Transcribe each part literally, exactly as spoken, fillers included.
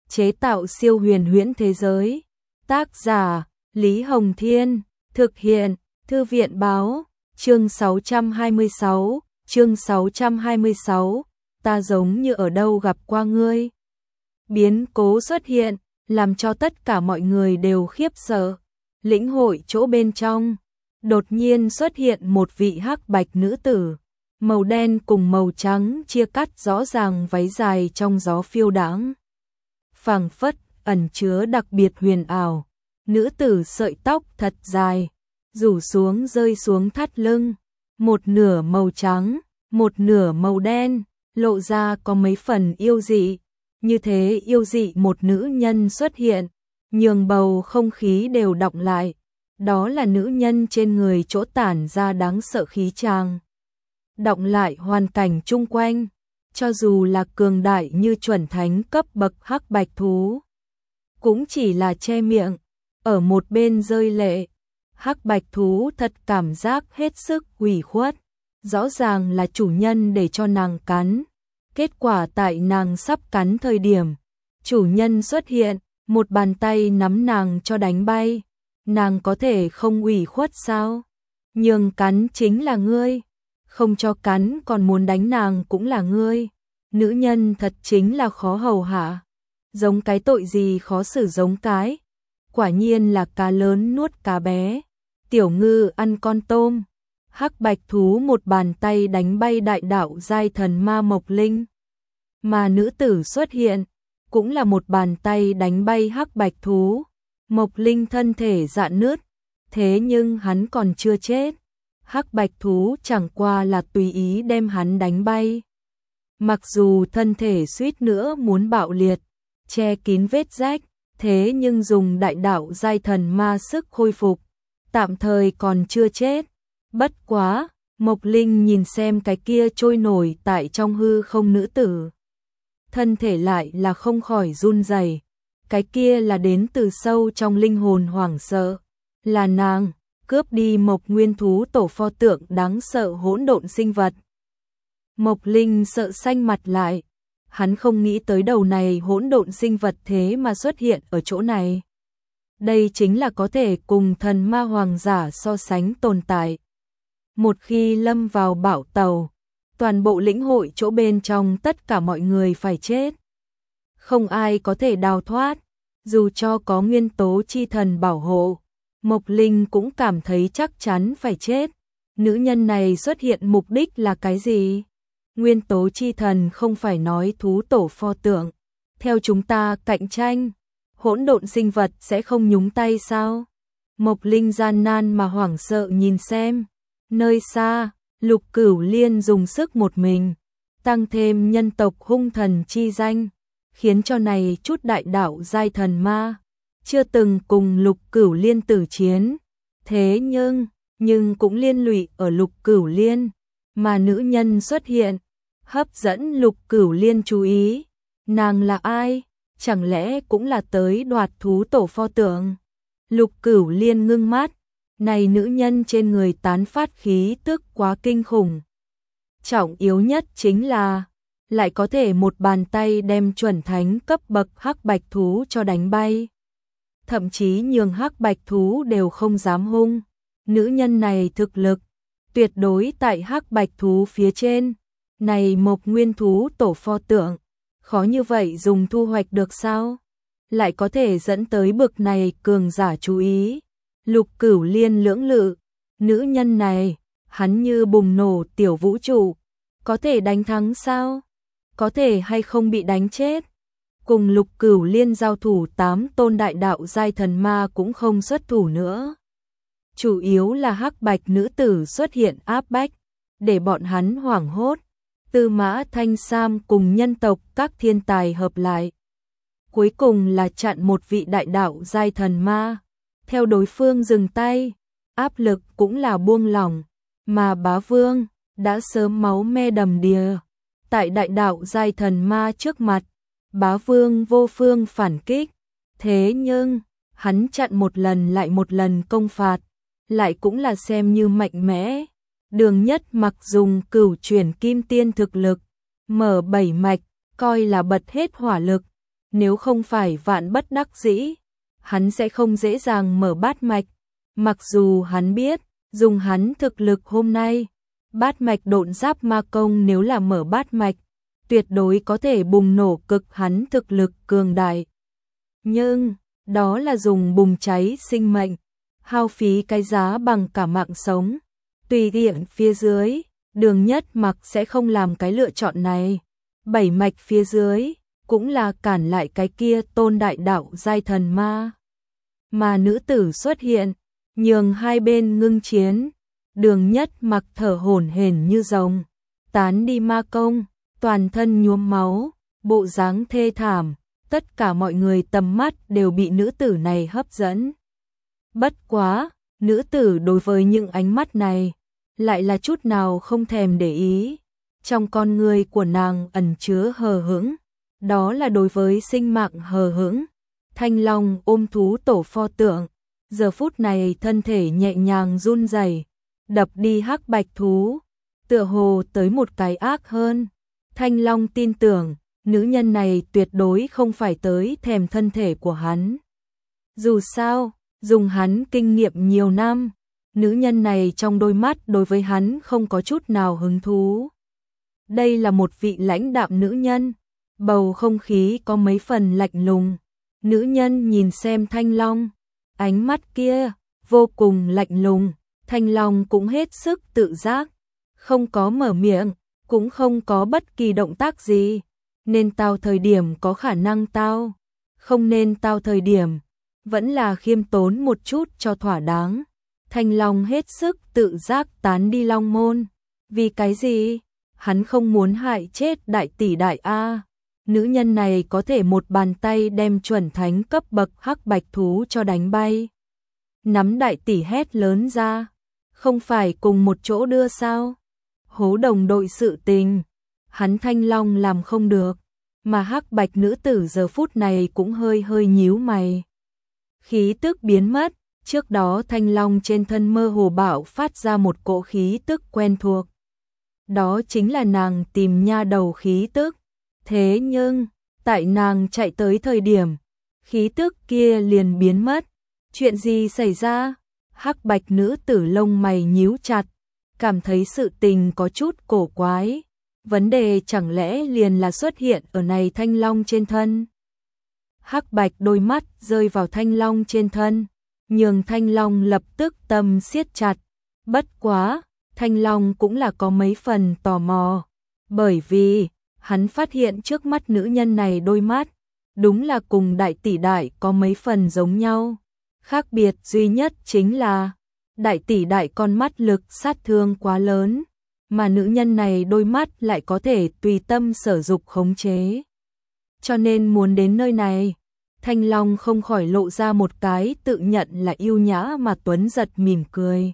chế tạo siêu huyền huyễn thế giới. Tác giả Lý Hồng Thiên, thực hiện Thư viện Báo. Chương sáu trăm hai mươi sáu, chương sáu trăm hai mươi sáu, ta giống như ở đâu gặp qua ngươi. Biến cố xuất hiện, làm cho tất cả mọi người đều khiếp sợ. Lĩnh hội chỗ bên trong, đột nhiên xuất hiện một vị hắc bạch nữ tử, màu đen cùng màu trắng chia cắt rõ ràng, váy dài trong gió phiêu đãng, phảng phất ẩn chứa đặc biệt huyền ảo. Nữ tử sợi tóc thật dài, rủ xuống rơi xuống thắt lưng, một nửa màu trắng, một nửa màu đen, lộ ra có mấy phần yêu dị. Như thế yêu dị một nữ nhân xuất hiện, nhường bầu không khí đều đọng lại. Đó là nữ nhân trên người chỗ tản ra đáng sợ khí tràng, đọng lại hoàn cảnh chung quanh, cho dù là cường đại như chuẩn thánh cấp bậc hắc bạch thú, cũng chỉ là che miệng, ở một bên rơi lệ. Hắc bạch thú thật cảm giác hết sức ủy khuất, rõ ràng là chủ nhân để cho nàng cắn. Kết quả tại nàng sắp cắn thời điểm, chủ nhân xuất hiện, một bàn tay nắm nàng cho đánh bay. Nàng có thể không ủy khuất sao? Nhưng cắn chính là ngươi, không cho cắn còn muốn đánh nàng cũng là ngươi. Nữ nhân thật chính là khó hầu hạ, giống cái tội gì khó xử giống cái. Quả nhiên là cá lớn nuốt cá bé, tiểu ngư ăn con tôm. Hắc bạch thú một bàn tay đánh bay đại đạo giai thần ma Mộc Linh, mà nữ tử xuất hiện cũng là một bàn tay đánh bay hắc bạch thú. Mộc Linh thân thể rạn nứt, thế nhưng hắn còn chưa chết. Hắc bạch thú chẳng qua là tùy ý đem hắn đánh bay. Mặc dù thân thể suýt nữa muốn bạo liệt, che kín vết rách, thế nhưng dùng đại đạo giai thần ma sức khôi phục, tạm thời còn chưa chết. Bất quá, Mộc Linh nhìn xem cái kia trôi nổi tại trong hư không nữ tử, thân thể lại là không khỏi run rẩy. Cái kia là đến từ sâu trong linh hồn hoảng sợ, là nàng cướp đi Mộc Nguyên thú tổ pho tượng đáng sợ hỗn độn sinh vật. Mộc Linh sợ xanh mặt lại, hắn không nghĩ tới đầu này hỗn độn sinh vật thế mà xuất hiện ở chỗ này. Đây chính là có thể cùng thần ma hoàng giả so sánh tồn tại. Một khi lâm vào bão tàu, toàn bộ lĩnh hội chỗ bên trong tất cả mọi người phải chết. Không ai có thể đào thoát, dù cho có nguyên tố chi thần bảo hộ, Mộc Linh cũng cảm thấy chắc chắn phải chết. Nữ nhân này xuất hiện mục đích là cái gì? Nguyên tố chi thần không phải nói thú tổ pho tượng, theo chúng ta cạnh tranh, hỗn độn sinh vật sẽ không nhúng tay sao? Mộc Linh gian nan mà hoảng sợ nhìn xem. Nơi xa, Lục Cửu Liên dùng sức một mình, tăng thêm nhân tộc hung thần chi danh, khiến cho này chút đại đạo giai thần ma chưa từng cùng Lục Cửu Liên tử chiến. Thế nhưng, nhưng cũng liên lụy ở Lục Cửu Liên, mà nữ nhân xuất hiện, hấp dẫn Lục Cửu Liên chú ý. Nàng là ai? Chẳng lẽ cũng là tới đoạt thú tổ pho tượng? Lục Cửu Liên ngưng mắt, này nữ nhân trên người tán phát khí tức quá kinh khủng. Trọng yếu nhất chính là lại có thể một bàn tay đem chuẩn thánh cấp bậc hắc bạch thú cho đánh bay. Thậm chí nhường hắc bạch thú đều không dám hung. Nữ nhân này thực lực tuyệt đối tại hắc bạch thú phía trên. Này Mộc Nguyên thú tổ pho tượng, khó như vậy dùng thu hoạch được sao? Lại có thể dẫn tới bực này cường giả chú ý. Lục Cửu Liên lưỡng lự, nữ nhân này, hắn như bùng nổ tiểu vũ trụ, có thể đánh thắng sao? Có thể hay không bị đánh chết? Cùng Lục Cửu Liên giao thủ tám tôn đại đạo giai thần ma cũng không xuất thủ nữa. Chủ yếu là hắc bạch nữ tử xuất hiện áp bách, để bọn hắn hoảng hốt. Tư Mã Thanh Sam cùng nhân tộc các thiên tài hợp lại, cuối cùng là chặn một vị đại đạo giai thần ma. Theo đối phương dừng tay, áp lực cũng là buông lỏng, mà Bá Vương đã sớm máu me đầm đìa. Tại đại đạo giai thần ma trước mặt, Bá Vương vô phương phản kích, thế nhưng hắn chặn một lần lại một lần công phạt, lại cũng là xem như mạnh mẽ. Đường Nhất Mặc dùng cửu chuyển kim tiên thực lực, mở bảy mạch, coi là bật hết hỏa lực, nếu không phải vạn bất đắc dĩ, hắn sẽ không dễ dàng mở bát mạch, mặc dù hắn biết, dùng hắn thực lực hôm nay, bát mạch độn giáp ma công nếu là mở bát mạch, tuyệt đối có thể bùng nổ cực hắn thực lực cường đại. Nhưng, đó là dùng bùng cháy sinh mệnh, hao phí cái giá bằng cả mạng sống. Tùy tiện phía dưới, Đường Nhất Mặc sẽ không làm cái lựa chọn này. Bảy mạch phía dưới, cũng là cản lại cái kia tôn đại đạo giai thần ma. Mà nữ tử xuất hiện, nhường hai bên ngưng chiến. Đường Nhất Mặc thở hổn hển như rồng, tán đi ma công, toàn thân nhuốm máu, bộ dáng thê thảm, tất cả mọi người tầm mắt đều bị nữ tử này hấp dẫn. Bất quá, nữ tử đối với những ánh mắt này, lại là chút nào không thèm để ý. Trong con người của nàng ẩn chứa hờ hững, đó là đối với sinh mạng hờ hững. Thanh Long ôm thú tổ pho tượng, giờ phút này thân thể nhẹ nhàng run rẩy, đập đi hắc bạch thú, tựa hồ tới một cái ác hơn. Thanh Long tin tưởng, nữ nhân này tuyệt đối không phải tới thèm thân thể của hắn. Dù sao, dùng hắn kinh nghiệm nhiều năm, nữ nhân này trong đôi mắt đối với hắn không có chút nào hứng thú. Đây là một vị lãnh đạm nữ nhân, bầu không khí có mấy phần lạnh lùng. Nữ nhân nhìn xem Thanh Long, ánh mắt kia vô cùng lạnh lùng. Thanh Long cũng hết sức tự giác, không có mở miệng, cũng không có bất kỳ động tác gì. Nên tao thời điểm có khả năng tao, không nên tao thời điểm, vẫn là khiêm tốn một chút cho thỏa đáng. Thanh Long hết sức tự giác tán đi Long môn. Vì cái gì? Hắn không muốn hại chết đại tỷ đại A. Nữ nhân này có thể một bàn tay đem chuẩn thánh cấp bậc hắc bạch thú cho đánh bay. Nắm đại tỷ hét lớn ra, không phải cùng một chỗ đưa sao? Hố đồng đội sự tình, hắn Thanh Long làm không được, mà hắc bạch nữ tử giờ phút này cũng hơi hơi nhíu mày. Khí tức biến mất, trước đó Thanh Long trên thân mơ hồ bạo phát ra một cỗ khí tức quen thuộc. Đó chính là nàng tìm nha đầu khí tức. Thế nhưng, tại nàng chạy tới thời điểm, khí tức kia liền biến mất. Chuyện gì xảy ra? Hắc bạch nữ tử lông mày nhíu chặt, cảm thấy sự tình có chút cổ quái. Vấn đề chẳng lẽ liền là xuất hiện ở này Thanh Long trên thân? Hắc bạch đôi mắt rơi vào Thanh Long trên thân, nhường Thanh Long lập tức tâm siết chặt. Bất quá, Thanh Long cũng là có mấy phần tò mò, bởi vì hắn phát hiện trước mắt nữ nhân này đôi mắt, đúng là cùng đại tỷ đại có mấy phần giống nhau. Khác biệt duy nhất chính là, đại tỷ đại con mắt lực sát thương quá lớn, mà nữ nhân này đôi mắt lại có thể tùy tâm sở dục khống chế. Cho nên muốn đến nơi này, Thanh Long không khỏi lộ ra một cái tự nhận là yêu nhã mà tuấn giật mỉm cười.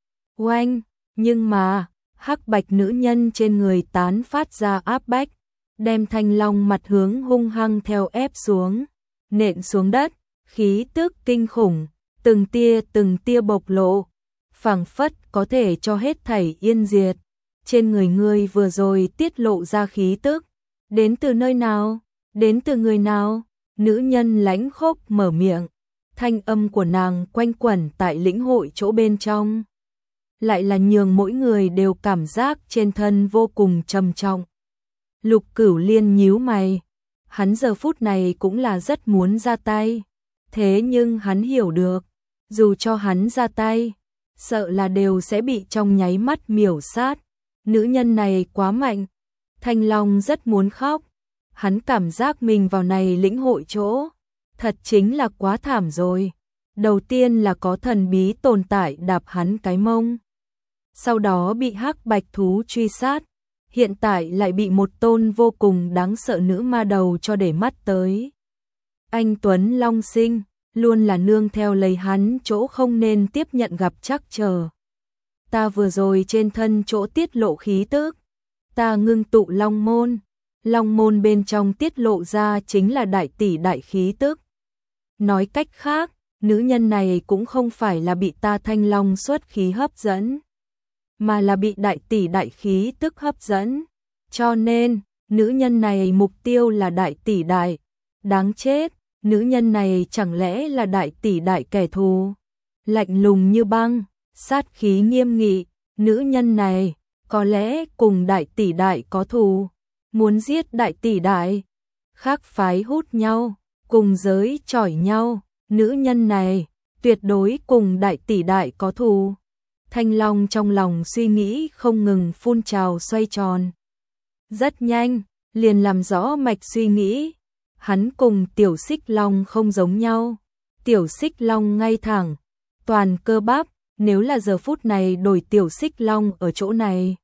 Oanh, nhưng mà, hắc bạch nữ nhân trên người tán phát ra áp bách, đem Thanh Long mặt hướng hung hăng theo ép xuống, nện xuống đất, khí tức kinh khủng, từng tia từng tia bộc lộ, phảng phất có thể cho hết thảy yên diệt. Trên người ngươi vừa rồi tiết lộ ra khí tức, đến từ nơi nào, đến từ người nào? Nữ nhân lãnh khốc mở miệng, thanh âm của nàng quanh quẩn tại lĩnh hội chỗ bên trong, lại là nhường mỗi người đều cảm giác trên thân vô cùng trầm trọng. Lục Cửu Liên nhíu mày, hắn giờ phút này cũng là rất muốn ra tay, thế nhưng hắn hiểu được, dù cho hắn ra tay, sợ là đều sẽ bị trong nháy mắt miểu sát. Nữ nhân này quá mạnh. Thanh Long rất muốn khóc, hắn cảm giác mình vào này lĩnh hội chỗ, thật chính là quá thảm rồi. Đầu tiên là có thần bí tồn tại đạp hắn cái mông, sau đó bị hắc bạch thú truy sát, hiện tại lại bị một tôn vô cùng đáng sợ nữ ma đầu cho để mắt tới. Anh Tuấn Long Sinh luôn là nương theo lấy hắn chỗ không nên tiếp nhận gặp trắc trở. Ta vừa rồi trên thân chỗ tiết lộ khí tức, ta ngưng tụ Long môn, Long môn bên trong tiết lộ ra chính là đại tỷ đại khí tức. Nói cách khác, nữ nhân này cũng không phải là bị ta Thanh Long xuất khí hấp dẫn, mà là bị đại tỷ đại khí tức hấp dẫn. Cho nên, nữ nhân này mục tiêu là đại tỷ đại. Đáng chết, nữ nhân này chẳng lẽ là đại tỷ đại kẻ thù? Lạnh lùng như băng, sát khí nghiêm nghị, nữ nhân này có lẽ cùng đại tỷ đại có thù, muốn giết đại tỷ đại. Khác phái hút nhau, cùng giới chỏi nhau, nữ nhân này tuyệt đối cùng đại tỷ đại có thù. Thanh Long trong lòng suy nghĩ không ngừng phun trào xoay tròn. Rất nhanh, liền làm rõ mạch suy nghĩ. Hắn cùng Tiểu Xích Long không giống nhau. Tiểu Xích Long ngay thẳng, toàn cơ bắp, nếu là giờ phút này đổi Tiểu Xích Long ở chỗ này,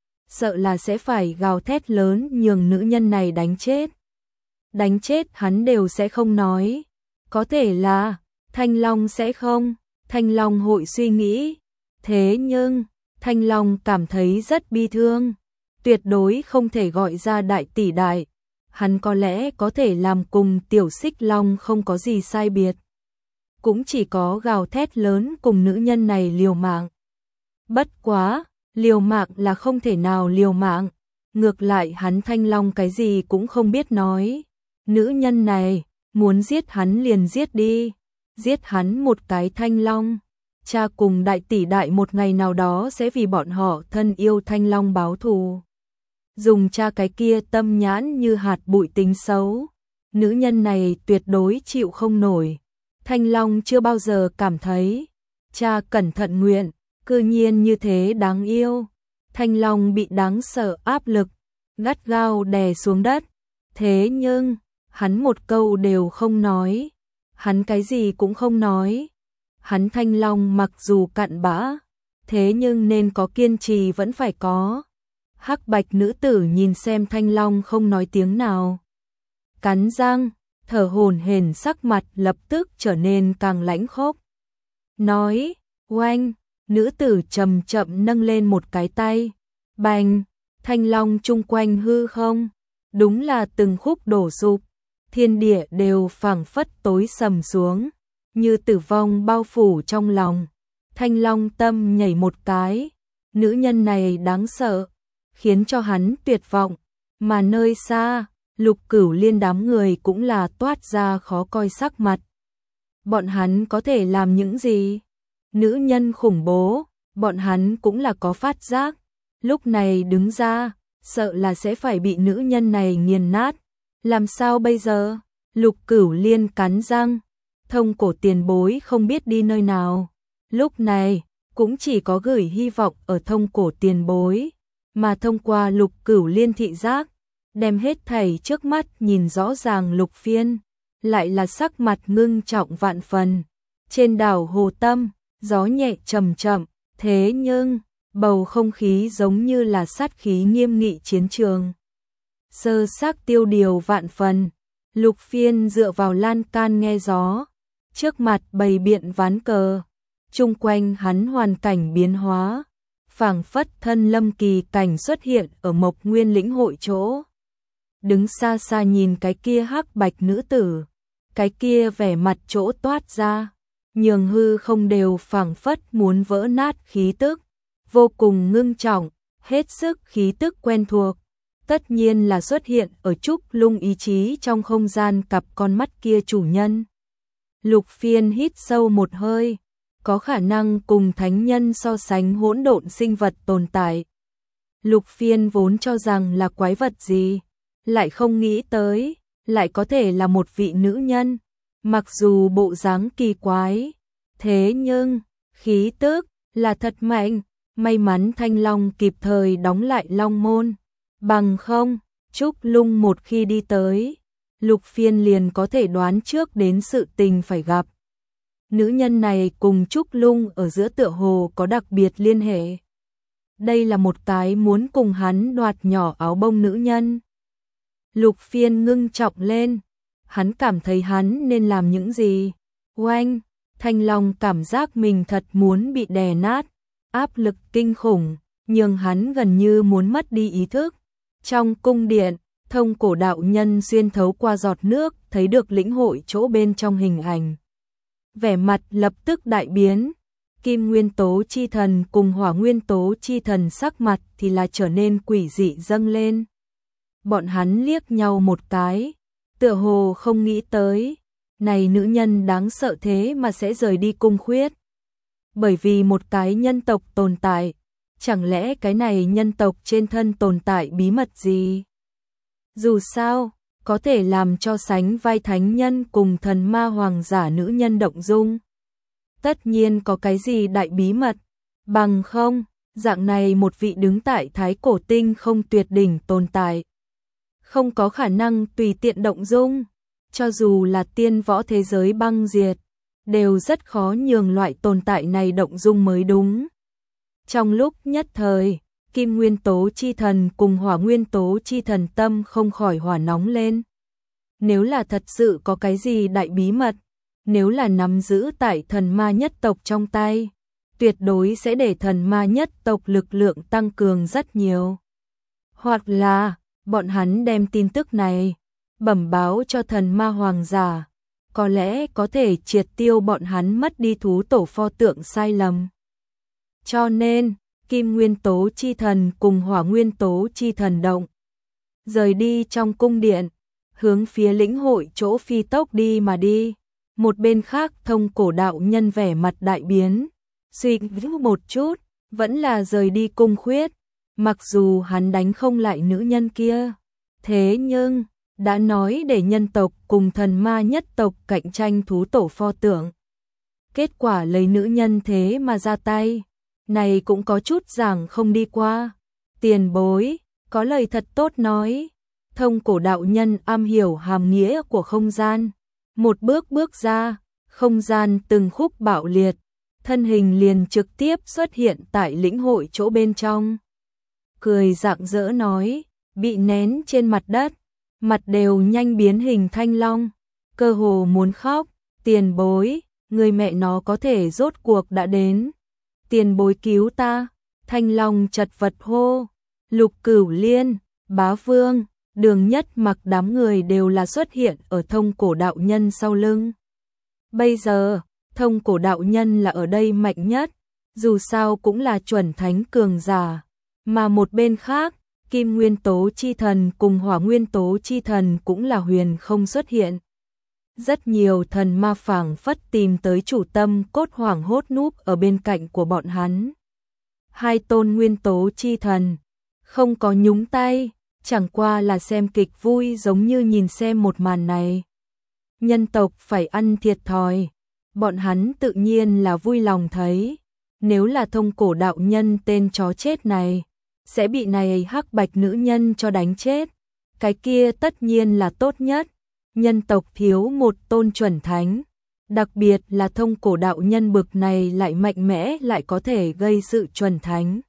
sợ là sẽ phải gào thét lớn nhường nữ nhân này đánh chết. Đánh chết hắn đều sẽ không nói. Có thể là Thanh Long sẽ không. Thanh Long hội suy nghĩ. Thế nhưng, Thanh Long cảm thấy rất bi thương. Tuyệt đối không thể gọi ra đại tỷ đại. Hắn có lẽ có thể làm cùng Tiểu Xích Long không có gì sai biệt. Cũng chỉ có gào thét lớn cùng nữ nhân này liều mạng. Bất quá, liều mạng là không thể nào liều mạng. Ngược lại hắn Thanh Long cái gì cũng không biết nói. Nữ nhân này, muốn giết hắn liền giết đi. Giết hắn một cái Thanh Long. Cha cùng đại tỷ đại một ngày nào đó sẽ vì bọn họ thân yêu Thanh Long báo thù. Dùng cha cái kia tâm nhãn như hạt bụi tính xấu. Nữ nhân này tuyệt đối chịu không nổi. Thanh Long chưa bao giờ cảm thấy cha cẩn thận nguyện, cư nhiên như thế đáng yêu. Thanh Long bị đáng sợ áp lực, gắt gao đè xuống đất. Thế nhưng, hắn một câu đều không nói. Hắn cái gì cũng không nói. Hắn Thanh Long mặc dù cặn bã, thế nhưng nên có kiên trì vẫn phải có. Hắc bạch nữ tử nhìn xem Thanh Long không nói tiếng nào. Cắn răng, thở hổn hển, sắc mặt lập tức trở nên càng lãnh khốc. Nói, oanh, nữ tử chậm chậm nâng lên một cái tay. Bành, Thanh Long chung quanh hư không, đúng là từng khúc đổ sụp. Thiên địa đều phảng phất tối sầm xuống, như tử vong bao phủ trong lòng. Thanh Long tâm nhảy một cái, nữ nhân này đáng sợ, khiến cho hắn tuyệt vọng. Mà nơi xa, Lục Cửu Liên đám người cũng là toát ra khó coi sắc mặt. Bọn hắn có thể làm những gì? Nữ nhân khủng bố, bọn hắn cũng là có phát giác. Lúc này đứng ra, sợ là sẽ phải bị nữ nhân này nghiền nát. Làm sao bây giờ? Lục Cửu Liên cắn răng. Thông cổ tiền bối không biết đi nơi nào. Lúc này, cũng chỉ có gửi hy vọng ở thông cổ tiền bối. Mà thông qua Lục Cửu Liên thị giác, đem hết thảy trước mắt nhìn rõ ràng. Lục Phiên lại là sắc mặt ngưng trọng vạn phần. Trên đảo Hồ Tâm, gió nhẹ chậm chậm, thế nhưng bầu không khí giống như là sát khí nghiêm nghị chiến trường. Sơ xác tiêu điều vạn phần. Lục Phiên dựa vào lan can nghe gió, trước mặt bày biện ván cờ, chung quanh hắn hoàn cảnh biến hóa, phảng phất thân lâm kỳ cảnh xuất hiện ở Mộc Nguyên lĩnh hội chỗ. Đứng xa xa nhìn cái kia hắc bạch nữ tử, cái kia vẻ mặt chỗ toát ra, nhường hư không đều phảng phất muốn vỡ nát khí tức, vô cùng ngưng trọng, hết sức khí tức quen thuộc. Tất nhiên là xuất hiện ở Trúc Lung ý chí trong không gian cặp con mắt kia chủ nhân. Lục Phiên hít sâu một hơi, có khả năng cùng thánh nhân so sánh hỗn độn sinh vật tồn tại. Lục Phiên vốn cho rằng là quái vật gì, lại không nghĩ tới, lại có thể là một vị nữ nhân. Mặc dù bộ dáng kỳ quái, thế nhưng, khí tức là thật mạnh, may mắn Thanh Long kịp thời đóng lại Long môn. Bằng không, Trúc Lung một khi đi tới, Lục Phiên liền có thể đoán trước đến sự tình phải gặp. Nữ nhân này cùng Trúc Lung ở giữa tựa hồ có đặc biệt liên hệ. Đây là một cái muốn cùng hắn đoạt nhỏ áo bông nữ nhân. Lục Phiên ngưng trọng lên, hắn cảm thấy hắn nên làm những gì. Oanh, Thanh Long cảm giác mình thật muốn bị đè nát, áp lực kinh khủng, nhưng hắn gần như muốn mất đi ý thức. Trong cung điện, thông cổ đạo nhân xuyên thấu qua giọt nước, thấy được lĩnh hội chỗ bên trong hình ảnh. Vẻ mặt lập tức đại biến, kim nguyên tố chi thần cùng hỏa nguyên tố chi thần sắc mặt thì là trở nên quỷ dị dâng lên. Bọn hắn liếc nhau một cái, tựa hồ không nghĩ tới, này nữ nhân đáng sợ thế mà sẽ rời đi cung khuyết. Bởi vì một cái nhân tộc tồn tại, chẳng lẽ cái này nhân tộc trên thân tồn tại bí mật gì? Dù sao, có thể làm cho sánh vai thánh nhân cùng thần ma hoàng giả nữ nhân động dung. Tất nhiên có cái gì đại bí mật, bằng không, dạng này một vị đứng tại thái cổ tinh không tuyệt đỉnh tồn tại. Không có khả năng tùy tiện động dung, cho dù là tiên võ thế giới băng diệt, đều rất khó nhường loại tồn tại này động dung mới đúng. Trong lúc nhất thời, Kim Nguyên Tố Chi Thần cùng Hỏa Nguyên Tố Chi Thần tâm không khỏi hỏa nóng lên. Nếu là thật sự có cái gì đại bí mật, nếu là nắm giữ tại thần ma nhất tộc trong tay, tuyệt đối sẽ để thần ma nhất tộc lực lượng tăng cường rất nhiều. Hoặc là, bọn hắn đem tin tức này bẩm báo cho thần ma hoàng giả, có lẽ có thể triệt tiêu bọn hắn mất đi thú tổ pho tượng sai lầm. Cho nên, Kim Nguyên Tố Chi Thần cùng Hỏa Nguyên Tố Chi Thần động, rời đi trong cung điện, hướng phía lĩnh hội chỗ phi tốc đi mà đi. Một bên khác Thông Cổ đạo nhân vẻ mặt đại biến, suy nghĩ một chút, vẫn là rời đi cung khuyết, mặc dù hắn đánh không lại nữ nhân kia. Thế nhưng, đã nói để nhân tộc cùng thần ma nhất tộc cạnh tranh thú tổ pho tượng. Kết quả lấy nữ nhân thế mà ra tay, này cũng có chút giảng không đi qua. Tiền bối, có lời thật tốt nói. Thông Cổ đạo nhân am hiểu hàm nghĩa của không gian. Một bước bước ra, không gian từng khúc bạo liệt, thân hình liền trực tiếp xuất hiện tại lĩnh hội chỗ bên trong. Cười rạng rỡ nói, bị nén trên mặt đất, mặt đều nhanh biến hình thanh long, cơ hồ muốn khóc. Tiền bối, người mẹ nó có thể rốt cuộc đã đến. Tiền bối cứu ta. Thanh long chật vật hô. Lục Cửu Liên, Bá Vương, Đường Nhất Mặc đám người đều là xuất hiện ở Thông Cổ đạo nhân sau lưng. Bây giờ, Thông Cổ đạo nhân là ở đây mạnh nhất, dù sao cũng là chuẩn thánh cường giả, mà một bên khác, Kim Nguyên Tố Chi Thần cùng Hỏa Nguyên Tố Chi Thần cũng là huyền không xuất hiện. Rất nhiều thần ma phảng phất tìm tới chủ tâm cốt hoảng hốt núp ở bên cạnh của bọn hắn. Hai tôn Nguyên Tố Chi Thần không có nhúng tay, chẳng qua là xem kịch vui giống như nhìn xem một màn này. Nhân tộc phải ăn thiệt thòi, bọn hắn tự nhiên là vui lòng thấy. Nếu là Thông Cổ đạo nhân tên chó chết này, sẽ bị này hắc bạch nữ nhân cho đánh chết. Cái kia tất nhiên là tốt nhất. Nhân tộc thiếu một tôn chuẩn thánh, đặc biệt là Thông Cổ đạo nhân bực này lại mạnh mẽ lại có thể gây sự chuẩn thánh.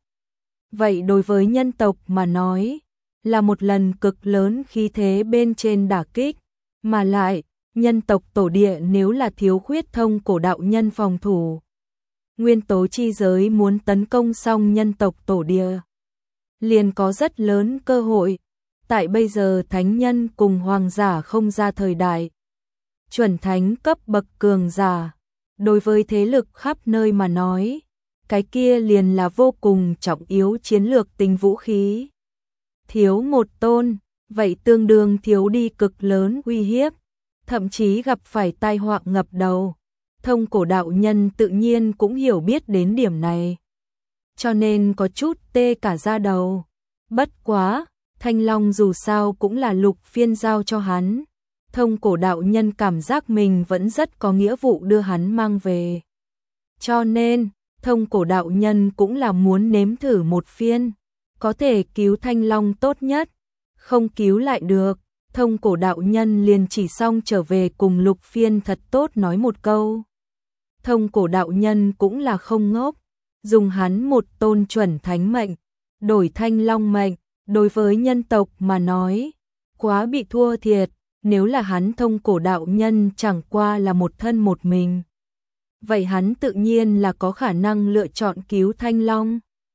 Vậy đối với nhân tộc mà nói, là một lần cực lớn khí thế bên trên đả kích, mà lại, nhân tộc tổ địa nếu là thiếu khuyết Thông Cổ đạo nhân phòng thủ. Nguyên tố chi giới muốn tấn công xong nhân tộc tổ địa, liền có rất lớn cơ hội. Tại bây giờ thánh nhân cùng hoàng giả không ra thời đại, chuẩn thánh cấp bậc cường giả, đối với thế lực khắp nơi mà nói, cái kia liền là vô cùng trọng yếu chiến lược tính vũ khí. Thiếu một tôn, vậy tương đương thiếu đi cực lớn uy hiếp, thậm chí gặp phải tai họa ngập đầu. Thông Cổ đạo nhân tự nhiên cũng hiểu biết đến điểm này, cho nên có chút tê cả da đầu. Bất quá, Thanh Long dù sao cũng là Lục Phiên giao cho hắn. Thông Cổ đạo nhân cảm giác mình vẫn rất có nghĩa vụ đưa hắn mang về. Cho nên, Thông Cổ đạo nhân cũng là muốn nếm thử một phiên. Có thể cứu Thanh Long tốt nhất, không cứu lại được. Thông Cổ đạo nhân liền chỉ xong trở về cùng Lục Phiên thật tốt nói một câu. Thông Cổ đạo nhân cũng là không ngốc, dùng hắn một tôn chuẩn thánh mệnh, đổi Thanh Long mệnh. Đối với nhân tộc mà nói, quá bị thua thiệt. Nếu là hắn Thông Cổ đạo nhân chẳng qua là một thân một mình, vậy hắn tự nhiên là có khả năng lựa chọn cứu Thanh Long.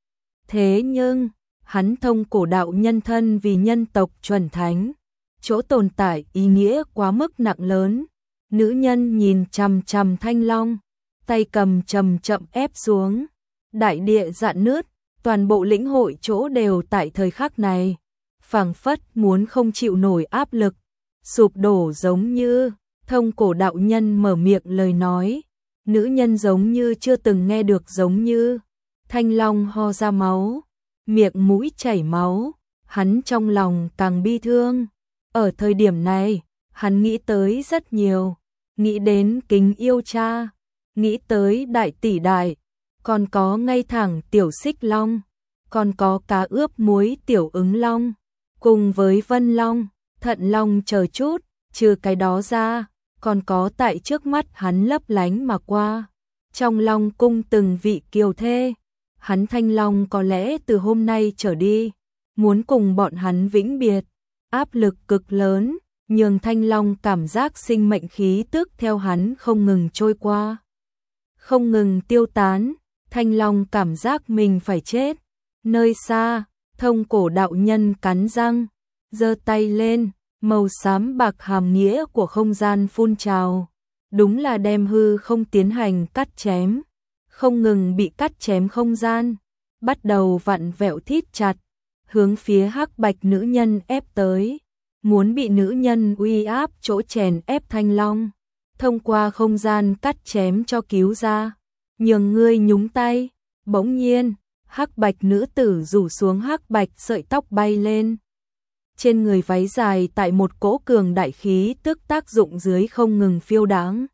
Thế nhưng, hắn Thông Cổ đạo nhân thân vì nhân tộc chuẩn thánh, chỗ tồn tại ý nghĩa quá mức nặng lớn. Nữ nhân nhìn chằm chằm Thanh Long, tay cầm chậm chậm ép xuống, đại địa rạn nứt. Toàn bộ lĩnh hội chỗ đều tại thời khắc này, phảng phất muốn không chịu nổi áp lực, sụp đổ giống như. Thông cổ đạo nhân mở miệng lời nói, nữ nhân giống như chưa từng nghe được giống như. Thanh Long ho ra máu, miệng mũi chảy máu, hắn trong lòng càng bi thương. Ở thời điểm này, hắn nghĩ tới rất nhiều, nghĩ đến Kính Yêu cha, nghĩ tới Đại Tỷ Đại, còn có Ngay Thẳng Tiểu Xích Long, còn có Cá Ướp Muối Tiểu Ứng Long, cùng với Vân Long, Thận Long chờ chút, trừ cái đó ra, còn có tại trước mắt hắn lấp lánh mà qua. Trong Long cung từng vị kiều thê, hắn Thanh Long có lẽ từ hôm nay trở đi, muốn cùng bọn hắn vĩnh biệt. Áp lực cực lớn, nhường Thanh Long cảm giác sinh mệnh khí tức theo hắn không ngừng trôi qua, không ngừng tiêu tán. Thanh Long cảm giác mình phải chết. Nơi xa, Thông cổ đạo nhân cắn răng, giơ tay lên, màu xám bạc hàm nghĩa của không gian phun trào, đúng là đem hư không tiến hành cắt chém, không ngừng bị cắt chém không gian, bắt đầu vặn vẹo thít chặt, hướng phía hắc bạch nữ nhân ép tới, muốn bị nữ nhân uy áp chỗ chèn ép Thanh Long, thông qua không gian cắt chém cho cứu ra, nhường ngươi nhúng tay. Bỗng nhiên, hắc bạch nữ tử rủ xuống hắc bạch sợi tóc bay lên. Trên người váy dài tại một cỗ cường đại khí tức tác dụng dưới không ngừng phiêu đáng.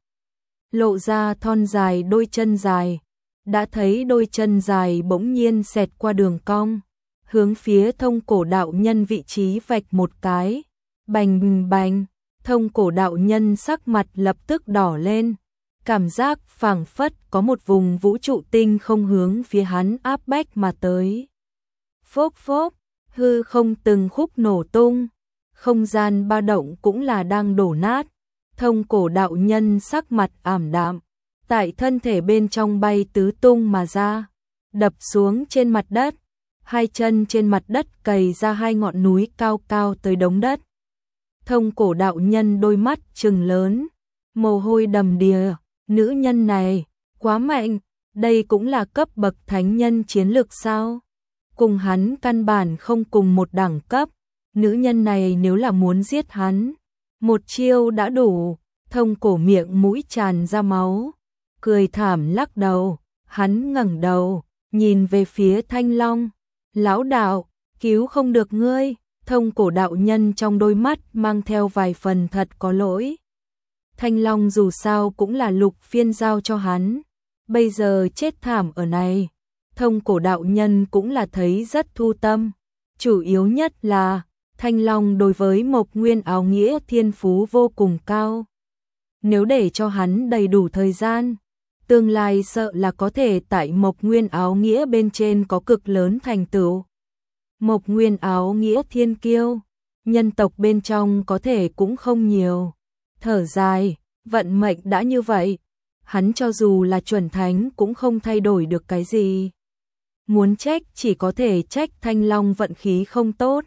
Lộ ra thon dài đôi chân dài, đã thấy đôi chân dài bỗng nhiên xẹt qua đường cong, hướng phía thông cổ đạo nhân vị trí vạch một cái. Bành bành, thông cổ đạo nhân sắc mặt lập tức đỏ lên, cảm giác phảng phất có một vùng vũ trụ tinh không hướng phía hắn áp bách mà tới. Phốc phốc, hư không từng khúc nổ tung, không gian ba động cũng là đang đổ nát. Thông cổ đạo nhân sắc mặt ảm đạm, tại thân thể bên trong bay tứ tung mà ra, đập xuống trên mặt đất, hai chân trên mặt đất cày ra hai ngọn núi cao cao tới đống đất. Thông cổ đạo nhân đôi mắt trừng lớn, mồ hôi đầm đìa, nữ nhân này, quá mạnh, đây cũng là cấp bậc thánh nhân chiến lược sao? Cùng hắn căn bản không cùng một đẳng cấp, nữ nhân này nếu là muốn giết hắn, một chiêu đã đủ. Thông cổ miệng mũi tràn ra máu, cười thảm lắc đầu, hắn ngẩng đầu, nhìn về phía Thanh Long, lão đạo, cứu không được ngươi. Thông cổ đạo nhân trong đôi mắt mang theo vài phần thật có lỗi. Thanh Long dù sao cũng là Lục Phiên giao cho hắn, bây giờ chết thảm ở này, thông cổ đạo nhân cũng là thấy rất thu tâm. Chủ yếu nhất là, Thanh Long đối với Mộc Nguyên áo nghĩa thiên phú vô cùng cao. Nếu để cho hắn đầy đủ thời gian, tương lai sợ là có thể tại Mộc Nguyên áo nghĩa bên trên có cực lớn thành tựu. Mộc Nguyên áo nghĩa thiên kiêu, nhân tộc bên trong có thể cũng không nhiều. Thở dài, vận mệnh đã như vậy, hắn cho dù là chuẩn thánh cũng không thay đổi được cái gì. Muốn trách chỉ có thể trách Thanh Long vận khí không tốt.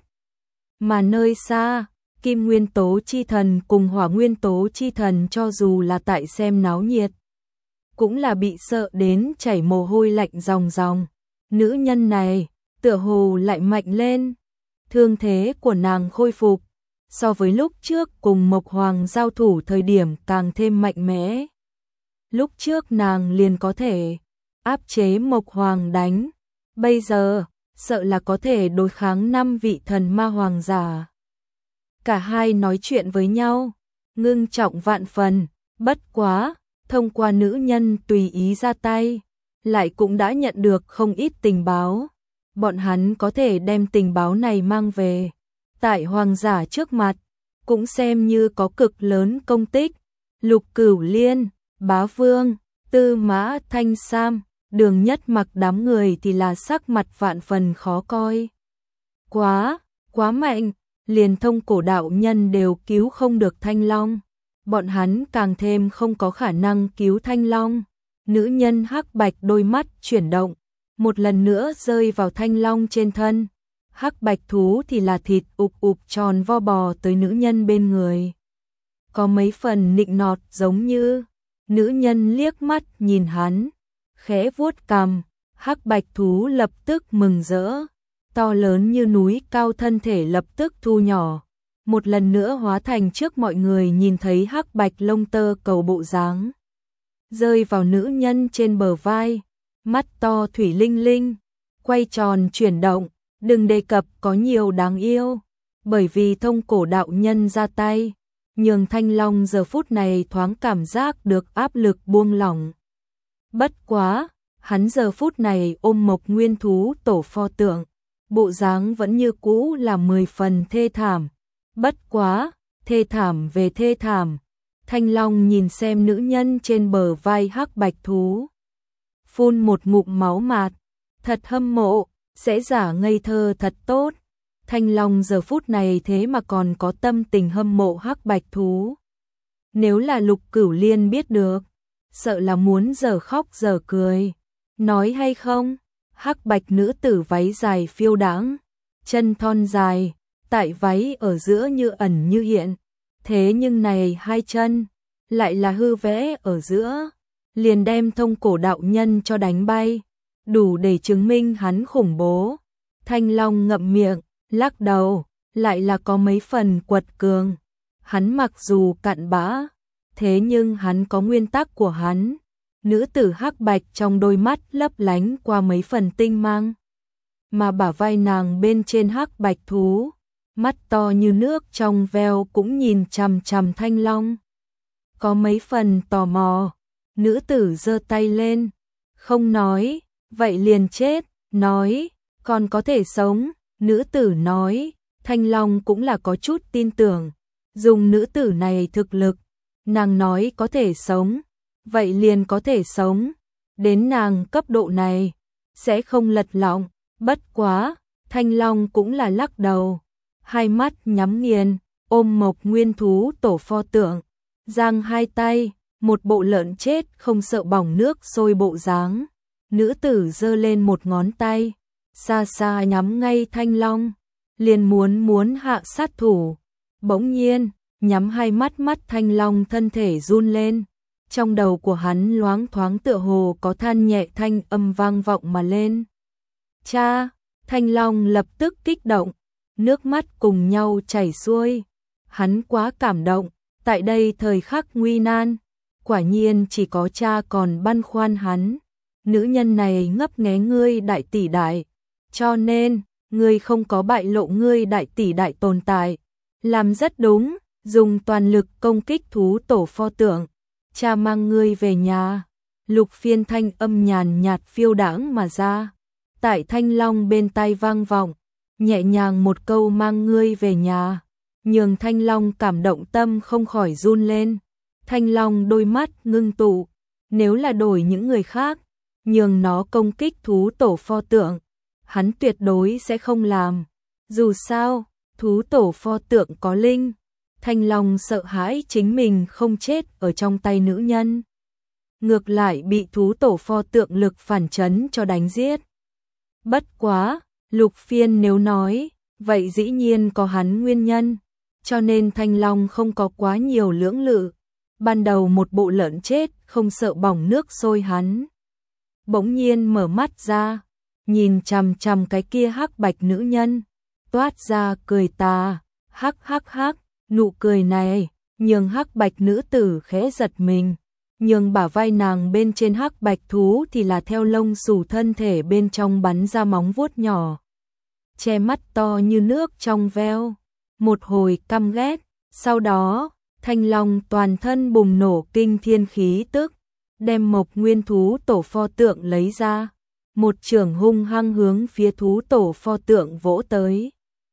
Mà nơi xa, Kim Nguyên Tố Chi Thần cùng Hỏa Nguyên Tố Chi Thần cho dù là tại xem náo nhiệt, cũng là bị sợ đến chảy mồ hôi lạnh ròng ròng. Nữ nhân này, tựa hồ lại mạnh lên, thương thế của nàng khôi phục, so với lúc trước cùng Mộc Hoàng giao thủ thời điểm càng thêm mạnh mẽ. Lúc trước nàng liền có thể áp chế Mộc Hoàng đánh, bây giờ sợ là có thể đối kháng năm vị thần ma hoàng giả. Cả hai nói chuyện với nhau, ngưng trọng vạn phần, bất quá, thông qua nữ nhân tùy ý ra tay, lại cũng đã nhận được không ít tình báo. Bọn hắn có thể đem tình báo này mang về, tại hoàng giả trước mặt, cũng xem như có cực lớn công tích. Lục Cửu Liên, Bá Vương, Tư Mã Thanh Sam, Đường Nhất Mặc đám người thì là sắc mặt vạn phần khó coi. Quá, quá mạnh, liền thông cổ đạo nhân đều cứu không được Thanh Long. Bọn hắn càng thêm không có khả năng cứu Thanh Long. Nữ nhân hắc bạch đôi mắt chuyển động, một lần nữa rơi vào Thanh Long trên thân. Hắc bạch thú thì là thịt ụp ụp tròn vo bò tới nữ nhân bên người. Có mấy phần nịnh nọt giống như, nữ nhân liếc mắt nhìn hắn, khẽ vuốt cằm, hắc bạch thú lập tức mừng rỡ, to lớn như núi cao thân thể lập tức thu nhỏ, một lần nữa hóa thành trước mọi người nhìn thấy hắc bạch lông tơ cầu bộ dáng. Rơi vào nữ nhân trên bờ vai, mắt to thủy linh linh, quay tròn chuyển động, đừng đề cập có nhiều đáng yêu, bởi vì thông cổ đạo nhân ra tay, nhường Thanh Long giờ phút này thoáng cảm giác được áp lực buông lỏng. Bất quá, hắn giờ phút này ôm Mộc Nguyên thú tổ pho tượng, bộ dáng vẫn như cũ là mười phần thê thảm. Bất quá, thê thảm về thê thảm, Thanh Long nhìn xem nữ nhân trên bờ vai hắc bạch thú, phun một ngụm máu mạt, thật hâm mộ, sẽ giả ngây thơ thật tốt. Thanh Long giờ phút này thế mà còn có tâm tình hâm mộ hắc bạch thú. Nếu là Lục Cửu Liên biết được, sợ là muốn giờ khóc giờ cười. Nói hay không, hắc bạch nữ tử váy dài phiêu đãng, chân thon dài, tại váy ở giữa như ẩn như hiện. Thế nhưng này hai chân, lại là hư vẽ ở giữa, liền đem thông cổ đạo nhân cho đánh bay, đủ để chứng minh hắn khủng bố. Thanh Long ngậm miệng, lắc đầu, lại là có mấy phần quật cường. Hắn mặc dù cặn bã, thế nhưng hắn có nguyên tắc của hắn. Nữ tử hắc bạch trong đôi mắt lấp lánh qua mấy phần tinh mang. Mà bả vai nàng bên trên hắc bạch thú, mắt to như nước trong veo cũng nhìn chằm chằm Thanh Long. Có mấy phần tò mò, nữ tử giơ tay lên, không nói, vậy liền chết, nói, còn có thể sống, nữ tử nói, Thanh Long cũng là có chút tin tưởng, dùng nữ tử này thực lực, nàng nói có thể sống, vậy liền có thể sống, đến nàng cấp độ này, sẽ không lật lọng. Bất quá, Thanh Long cũng là lắc đầu, hai mắt nhắm nghiền, ôm Mộc Nguyên thú tổ pho tượng, giang hai tay, một bộ lợn chết không sợ bỏng nước sôi bộ dáng. Nữ tử giơ lên một ngón tay, xa xa nhắm ngay Thanh Long, liền muốn muốn hạ sát thủ. Bỗng nhiên, nhắm hai mắt mắt Thanh Long thân thể run lên, trong đầu của hắn loáng thoáng tựa hồ có than nhẹ thanh âm vang vọng mà lên. Cha, Thanh Long lập tức kích động, nước mắt cùng nhau chảy xuôi. Hắn quá cảm động, tại đây thời khắc nguy nan, quả nhiên chỉ có cha còn băn khoăn hắn. Nữ nhân này ngấp nghé ngươi đại tỷ đại, cho nên, ngươi không có bại lộ ngươi đại tỷ đại tồn tại. Làm rất đúng, dùng toàn lực công kích thú tổ pho tượng. Cha mang ngươi về nhà. Lục Phiên thanh âm nhàn nhạt phiêu đãng mà ra. Tại Thanh Long bên tai vang vọng, nhẹ nhàng một câu mang ngươi về nhà, nhường Thanh Long cảm động tâm không khỏi run lên. Thanh Long đôi mắt ngưng tụ, nếu là đổi những người khác, nhường nó công kích thú tổ pho tượng, hắn tuyệt đối sẽ không làm. Dù sao, thú tổ pho tượng có linh, Thanh Long sợ hãi chính mình không chết ở trong tay nữ nhân, ngược lại bị thú tổ pho tượng lực phản chấn cho đánh giết. Bất quá, Lục Phiên nếu nói, vậy dĩ nhiên có hắn nguyên nhân, cho nên Thanh Long không có quá nhiều lưỡng lự. Ban đầu một bộ lợn chết không sợ bỏng nước sôi hắn. Bỗng nhiên mở mắt ra, nhìn chằm chằm cái kia hắc bạch nữ nhân, toát ra cười tà, hắc hắc hắc, nụ cười này, nhường hắc bạch nữ tử khẽ giật mình. Nhưng bả vai nàng bên trên hắc bạch thú thì là theo lông xù thân thể bên trong bắn ra móng vuốt nhỏ, che mắt to như nước trong veo. Một hồi căm ghét, sau đó, Thanh Long toàn thân bùng nổ kinh thiên khí tức, đem Mộc Nguyên thú tổ pho tượng lấy ra, một chưởng hung hăng hướng phía thú tổ pho tượng vỗ tới.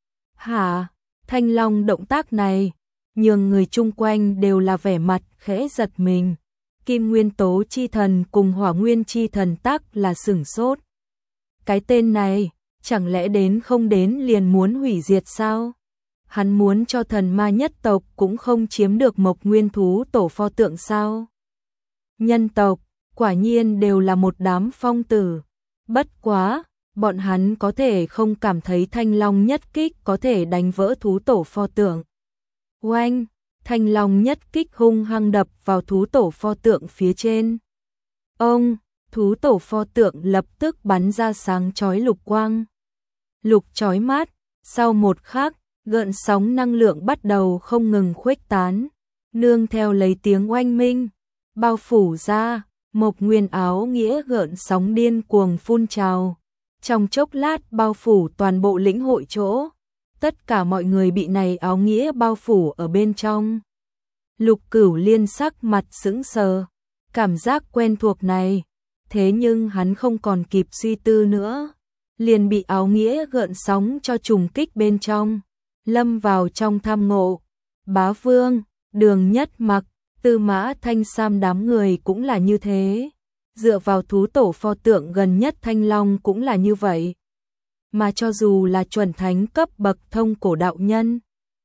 Hả? Thanh Long động tác này, nhường người chung quanh đều là vẻ mặt khẽ giật mình. Kim Nguyên tố chi thần cùng Hỏa Nguyên chi thần tắc là sửng sốt. Cái tên này, chẳng lẽ đến không đến liền muốn hủy diệt sao? Hắn muốn cho thần ma nhất tộc cũng không chiếm được Mộc Nguyên thú tổ pho tượng sao? Nhân tộc, quả nhiên đều là một đám phong tử. Bất quá, bọn hắn có thể không cảm thấy Thanh Long nhất kích có thể đánh vỡ thú tổ pho tượng. Oanh! Thanh Long nhất kích hung hăng đập vào thú tổ pho tượng phía trên. Ông, thú tổ pho tượng lập tức bắn ra sáng chói lục quang. Lục chói mắt, sau một khắc, Gợn sóng năng lượng bắt đầu không ngừng khuếch tán, nương theo lấy tiếng oanh minh, bao phủ ra, một nguyên áo nghĩa gợn sóng điên cuồng phun trào. Trong chốc lát bao phủ toàn bộ lĩnh hội chỗ, tất cả mọi người bị này áo nghĩa bao phủ ở bên trong. Lục Cửu Liên sắc mặt sững sờ, cảm giác quen thuộc này, thế nhưng hắn không còn kịp suy tư nữa, liền bị áo nghĩa gợn sóng cho trùng kích bên trong, lâm vào trong tham ngộ. Bá Vương, Đường Nhất Mặc, Tư Mã Thanh Sam đám người cũng là như thế, dựa vào thú tổ pho tượng gần nhất Thanh Long cũng là như vậy. Mà cho dù là chuẩn thánh cấp bậc thông cổ đạo nhân,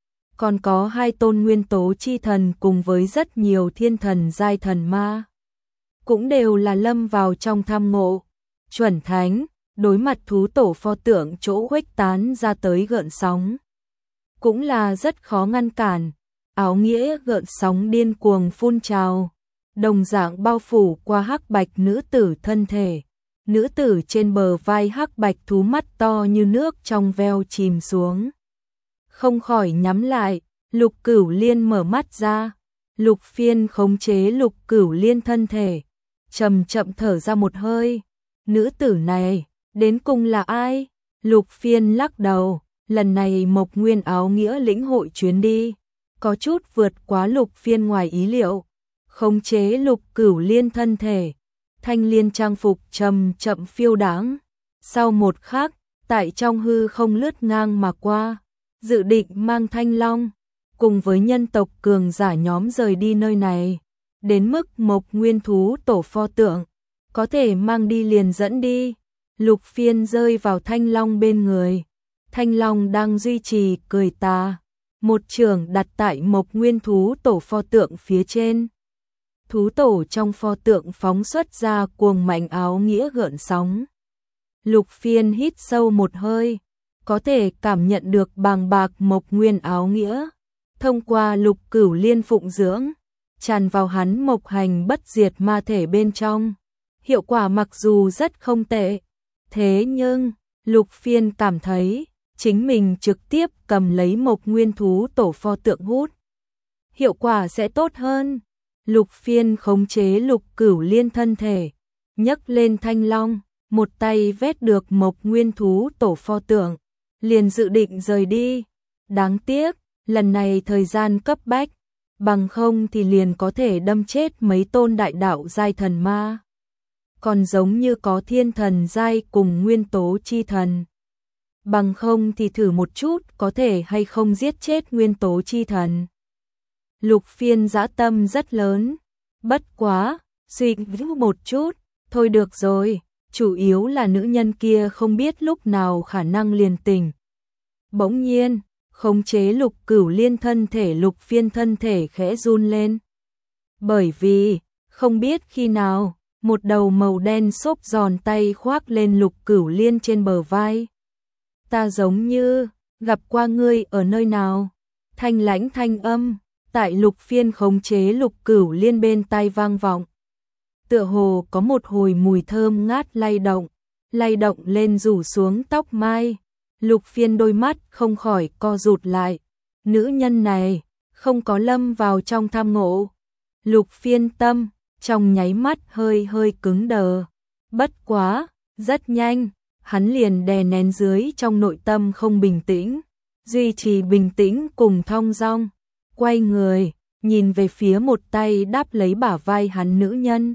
còn có hai tôn nguyên tố chi thần cùng với rất nhiều thiên thần giai thần ma, cũng đều là lâm vào trong tham ngộ. Chuẩn thánh, đối mặt thú tổ pho tượng chỗ khuếch tán ra tới gợn sóng, cũng là rất khó ngăn cản. Áo nghĩa gợn sóng điên cuồng phun trào, đồng dạng bao phủ qua hắc bạch nữ tử thân thể. Nữ tử trên bờ vai hắc bạch thú mắt to như nước trong veo chìm xuống, không khỏi nhắm lại. Lục Cửu Liên mở mắt ra, Lục Phiên khống chế Lục Cửu Liên thân thể, chậm chậm thở ra một hơi. Nữ tử này, đến cùng là ai? Lục Phiên lắc đầu, lần này Mộc Nguyên áo nghĩa lĩnh hội chuyến đi, có chút vượt quá Lục Phiên ngoài ý liệu. Khống chế Lục Cửu Liên thân thể, thanh liên trang phục chậm chậm phiêu đãng. Sau một khắc, tại trong hư không lướt ngang mà qua, dự định mang Thanh Long cùng với nhân tộc cường giả nhóm rời đi nơi này, đến mức Mộc Nguyên thú tổ pho tượng có thể mang đi liền dẫn đi. Lục Phiên rơi vào Thanh Long bên người, Thanh Long đang duy trì cười tà, một chưởng đặt tại Mộc Nguyên thú tổ pho tượng phía trên. Thú tổ trong pho tượng phóng xuất ra cuồng mạnh áo nghĩa gợn sóng. Lục Phiên hít sâu một hơi, có thể cảm nhận được bàng bạc Mộc Nguyên áo nghĩa, thông qua Lục Cửu Liên phụng dưỡng, tràn vào hắn Mộc Hành bất diệt ma thể bên trong. Hiệu quả mặc dù rất không tệ, thế nhưng Lục Phiên cảm thấy chính mình trực tiếp cầm lấy Mộc Nguyên thú tổ pho tượng hút, hiệu quả sẽ tốt hơn. Lục Phiên khống chế Lục Cửu Liên thân thể, nhấc lên Thanh Long, một tay vét được Mộc Nguyên thú tổ pho tượng, liền dự định rời đi. Đáng tiếc, lần này thời gian cấp bách, bằng không thì liền có thể đâm chết mấy tôn đại đạo giai thần ma. Còn giống như có thiên thần giai cùng nguyên tố chi thần. Bằng không thì thử một chút có thể hay không giết chết nguyên tố chi thần. Lục Phiên dã tâm rất lớn, bất quá, suy nghĩ một chút, thôi được rồi, chủ yếu là nữ nhân kia không biết lúc nào khả năng liền tỉnh. Bỗng nhiên, khống chế Lục Cửu Liên thân thể Lục Phiên thân thể khẽ run lên. Bởi vì, không biết khi nào, một đầu màu đen xốp giòn tay khoác lên Lục Cửu Liên trên bờ vai. Ta giống như, gặp qua ngươi ở nơi nào? Thanh lãnh thanh âm, tại Lục Phiên khống chế Lục Cửu Liên bên tai vang vọng. Tựa hồ có một hồi mùi thơm ngát lay động, lay động lên rủ xuống tóc mai. Lục Phiên đôi mắt không khỏi co rụt lại. Nữ nhân này, không có lâm vào trong tham ngộ. Lục Phiên tâm, trong nháy mắt hơi hơi cứng đờ. Bất quá, rất nhanh, hắn liền đè nén dưới trong nội tâm không bình tĩnh, duy trì bình tĩnh cùng thong dong, quay người, nhìn về phía một tay đáp lấy bả vai hắn nữ nhân.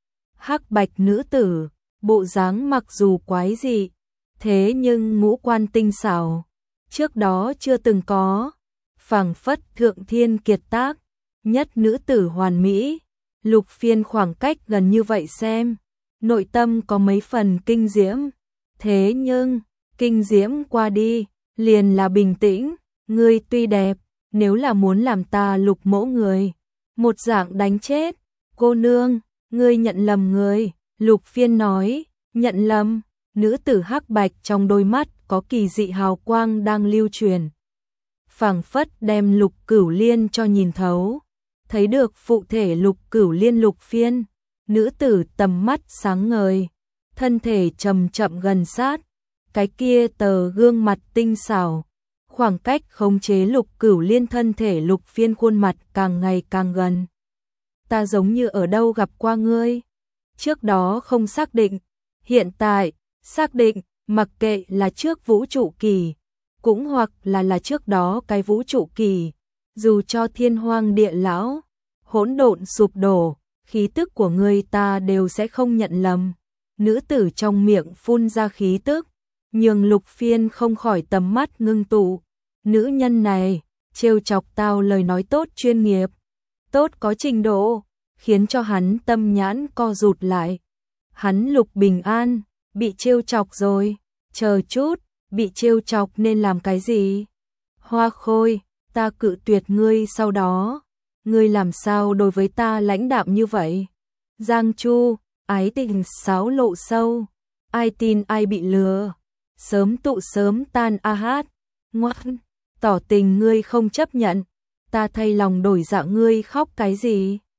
Hắc bạch nữ tử, bộ dáng mặc dù quái dị, thế nhưng ngũ quan tinh xảo, trước đó chưa từng có, phảng phất thượng thiên kiệt tác, nhất nữ tử hoàn mỹ. Lục Phiên khoảng cách gần như vậy xem, nội tâm có mấy phần kinh diễm, thế nhưng, kinh diễm qua đi, liền là bình tĩnh. Ngươi tuy đẹp, nếu là muốn làm ta Lục mẫu người, một dạng đánh chết. Cô nương, ngươi nhận lầm người. Lục Phiên nói, nhận lầm. Nữ tử hắc bạch trong đôi mắt có kỳ dị hào quang đang lưu truyền, phảng phất đem Lục Cửu Liên cho nhìn thấu. Thấy được phụ thể Lục Cửu Liên Lục Phiên, nữ tử tầm mắt sáng ngời, thân thể chậm chậm gần sát, cái kia tờ gương mặt tinh xảo, Khoảng cách khống chế Lục Cửu Liên thân thể Lục Phiên khuôn mặt càng ngày càng gần. Ta giống như ở đâu gặp qua ngươi. Trước đó không xác định, hiện tại xác định, mặc kệ là trước vũ trụ kỳ, cũng hoặc là là trước đó cái vũ trụ kỳ, dù cho thiên hoang địa lão, hỗn độn sụp đổ, khí tức của ngươi ta đều sẽ không nhận lầm. Nữ tử trong miệng phun ra khí tức, nhường Lục Phiên không khỏi tầm mắt ngưng tụ. Nữ nhân này, trêu chọc tao lời nói tốt chuyên nghiệp, tốt có trình độ, khiến cho hắn tâm nhãn co rụt lại. Hắn Lục Bình An, bị trêu chọc rồi, chờ chút, bị trêu chọc nên làm cái gì? Hoa Khôi, ta cự tuyệt ngươi sau đó, ngươi làm sao đối với ta lãnh đạm như vậy? Giang Chu, ái tình sáo lộ sâu, ai tin ai bị lừa, sớm tụ sớm tan a hát, ngoan, tỏ tình ngươi không chấp nhận, ta thay lòng đổi dạ ngươi khóc cái gì?